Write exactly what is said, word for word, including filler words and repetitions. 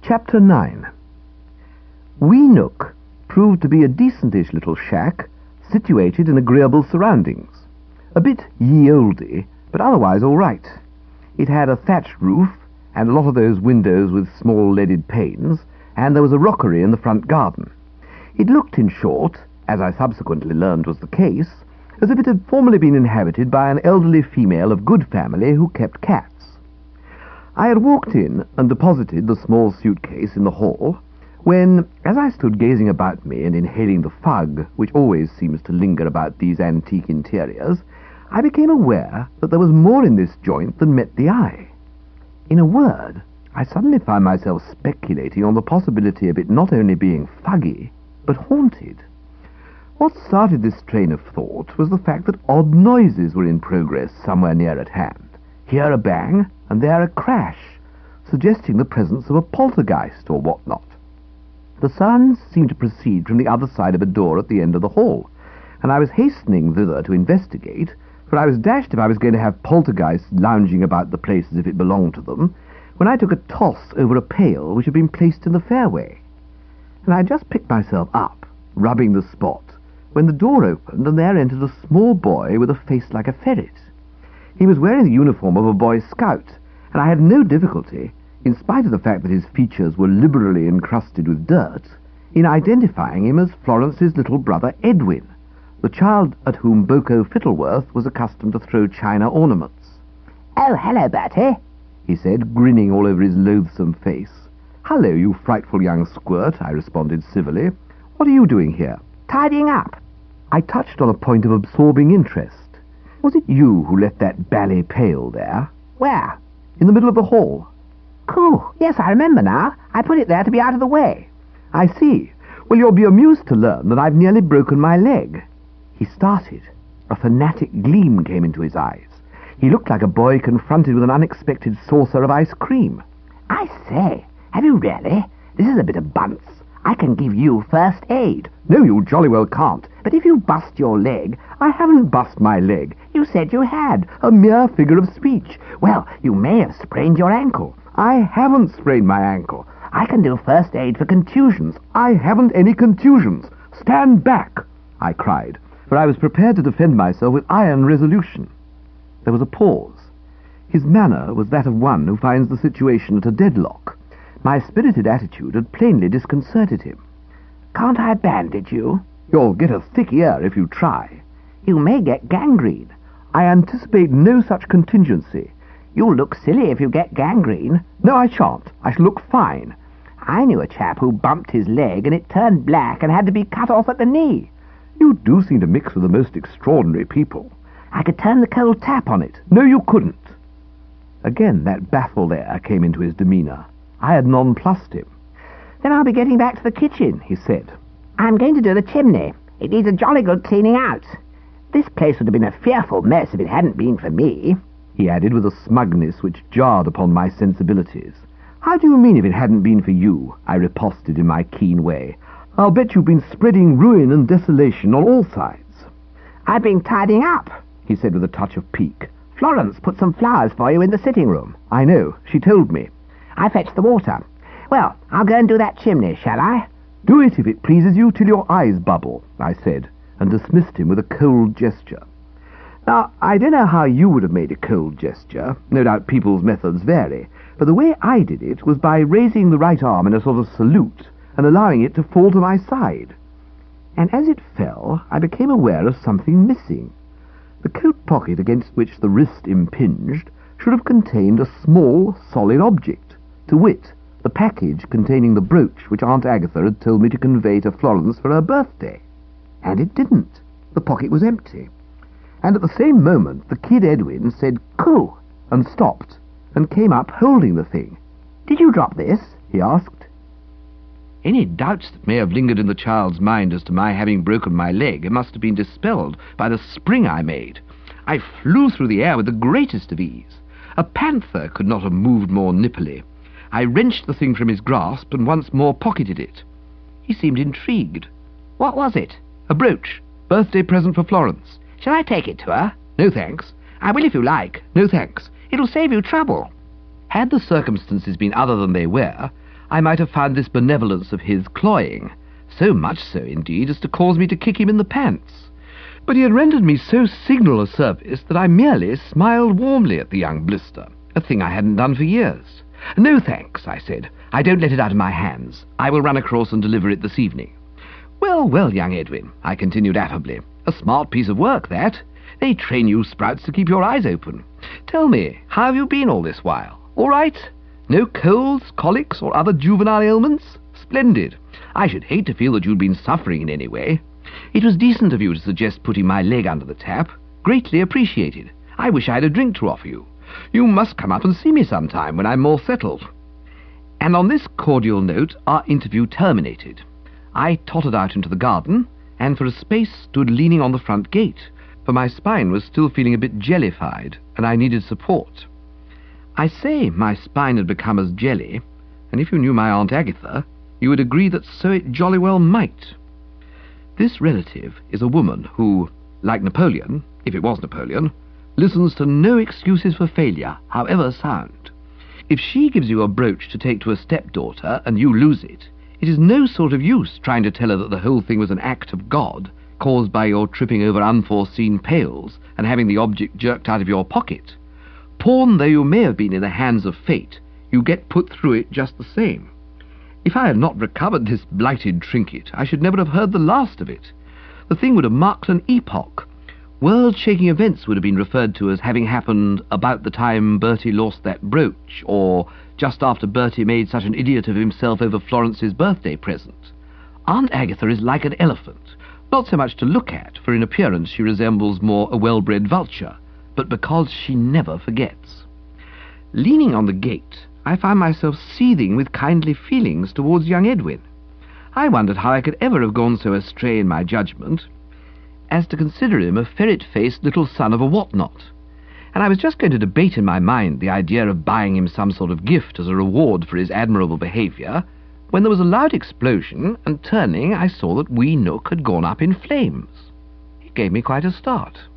Chapter nine. Wee Nook proved to be a decentish little shack situated in agreeable surroundings. A bit ye-olde, but otherwise all right. It had a thatched roof and a lot of those windows with small leaded panes, and there was a rockery in the front garden. It looked, in short, as I subsequently learned was the case, as if it had formerly been inhabited by an elderly female of good family who kept cats. I had walked in and deposited the small suitcase in the hall when, as I stood gazing about me and inhaling the fug which always seems to linger about these antique interiors, I became aware that there was more in this joint than met the eye. In a word, I suddenly found myself speculating on the possibility of it not only being fuggy, but haunted. What started this train of thought was the fact that odd noises were in progress somewhere near at hand. Here a bang, and there a crash, suggesting the presence of a poltergeist or whatnot. The sounds seemed to proceed from the other side of a door at the end of the hall, and I was hastening thither to investigate, for I was dashed if I was going to have poltergeists lounging about the place as if it belonged to them, when I took a toss over a pail which had been placed in the fairway. And I had just picked myself up, rubbing the spot, when the door opened and there entered a small boy with a face like a ferret. He was wearing the uniform of a Boy Scout, and I had no difficulty, in spite of the fact that his features were liberally encrusted with dirt, in identifying him as Florence's little brother Edwin, the child at whom Boko Fittleworth was accustomed to throw china ornaments. "Oh, hello, Bertie," he said, grinning all over his loathsome face. "Hello, you frightful young squirt," I responded civilly. "What are you doing here?" "Tidying up." I touched on a point of absorbing interest. Was it you who left that bally pail there? "Where?" "In the middle of the hall." "Cool. Yes, I remember now. I put it there to be out of the way." "I see. Well, you'll be amused to learn that I've nearly broken my leg." He started. A fanatic gleam came into his eyes. He looked like a boy confronted with an unexpected saucer of ice cream. "I say, have you really? This is a bit of bunce. I can give you first aid." "No, you jolly well can't." "But if you bust your leg..." "I haven't bust my leg." "You said you had." "A mere figure of speech." "Well, you may have sprained your ankle." "I haven't sprained my ankle." "I can do first aid for contusions." "I haven't any contusions." "Stand back," I cried, for I was prepared to defend myself with iron resolution. There was a pause. His manner was that of one who finds the situation at a deadlock. My spirited attitude had plainly disconcerted him. "Can't I bandage you?" "You'll get a thick ear if you try." "You may get gangrene." "I anticipate no such contingency." "You'll look silly if you get gangrene." "No, I shan't. I shall look fine." "I knew a chap who bumped his leg and it turned black and had to be cut off at the knee." "You do seem to mix with the most extraordinary people." "I could turn the cold tap on it." "No, you couldn't." Again that baffled air came into his demeanour. I had nonplussed him. "Then I'll be getting back to the kitchen," he said. "I'm going to do the chimney. It needs a jolly good cleaning out. This place would have been a fearful mess if it hadn't been for me," he added with a smugness which jarred upon my sensibilities. "How do you mean if it hadn't been for you?" I riposted in my keen way. "I'll bet you've been spreading ruin and desolation on all sides." "I've been tidying up," he said with a touch of pique. "Florence put some flowers for you in the sitting room." "I know. She told me." "I fetched the water. Well, I'll go and do that chimney, shall I?" "Do it, if it pleases you, till your eyes bubble," I said, and dismissed him with a cold gesture. Now, I don't know how you would have made a cold gesture. No doubt people's methods vary, but the way I did it was by raising the right arm in a sort of salute and allowing it to fall to my side. And as it fell, I became aware of something missing. The coat pocket against which the wrist impinged should have contained a small, solid object, to wit, the package containing the brooch which Aunt Agatha had told me to convey to Florence for her birthday. And it didn't. The pocket was empty. And at the same moment, the kid Edwin said, "Coo!" and stopped, and came up holding the thing. "Did you drop this?" he asked. Any doubts that may have lingered in the child's mind as to my having broken my leg must have been dispelled by the spring I made. I flew through the air with the greatest of ease. A panther could not have moved more nippily. I wrenched the thing from his grasp and once more pocketed it. He seemed intrigued. "What was it?" "A brooch. Birthday present for Florence." "Shall I take it to her?" "No, thanks." "I will if you like." "No, thanks." "It'll save you trouble." Had the circumstances been other than they were, I might have found this benevolence of his cloying, so much so, indeed, as to cause me to kick him in the pants. But he had rendered me so signal a service that I merely smiled warmly at the young blister, a thing I hadn't done for years. "No, thanks," I said. "I don't let it out of my hands. I will run across and deliver it this evening." "Well, well, young Edwin," I continued affably, "a smart piece of work, that. They train you sprouts to keep your eyes open. Tell me, how have you been all this while? All right? No colds, colics, or other juvenile ailments? Splendid. I should hate to feel that you'd been suffering in any way. It was decent of you to suggest putting my leg under the tap. Greatly appreciated. I wish I had a drink to offer you. You must come up and see me sometime when I'm more settled." And on this cordial note our interview terminated. I tottered out into the garden, and for a space stood leaning on the front gate, for my spine was still feeling a bit jellified, and I needed support. I say my spine had become as jelly, and if you knew my Aunt Agatha, you would agree that so it jolly well might. This relative is a woman who, like Napoleon, if it was Napoleon, listens to no excuses for failure, however sound. If she gives you a brooch to take to a stepdaughter and you lose it, it is no sort of use trying to tell her that the whole thing was an act of God, caused by your tripping over unforeseen pails and having the object jerked out of your pocket. Pawn though you may have been in the hands of fate, you get put through it just the same. If I had not recovered this blighted trinket, I should never have heard the last of it. The thing would have marked an epoch. World-shaking events would have been referred to as having happened about the time Bertie lost that brooch, or just after Bertie made such an idiot of himself over Florence's birthday present. Aunt Agatha is like an elephant, not so much to look at, for in appearance she resembles more a well-bred vulture, but because she never forgets. Leaning on the gate, I found myself seething with kindly feelings towards young Edwin. I wondered how I could ever have gone so astray in my judgment as to consider him a ferret-faced little son of a whatnot, and I was just going to debate in my mind the idea of buying him some sort of gift as a reward for his admirable behaviour, when there was a loud explosion, and turning I saw that wee Nook had gone up in flames. It gave me quite a start.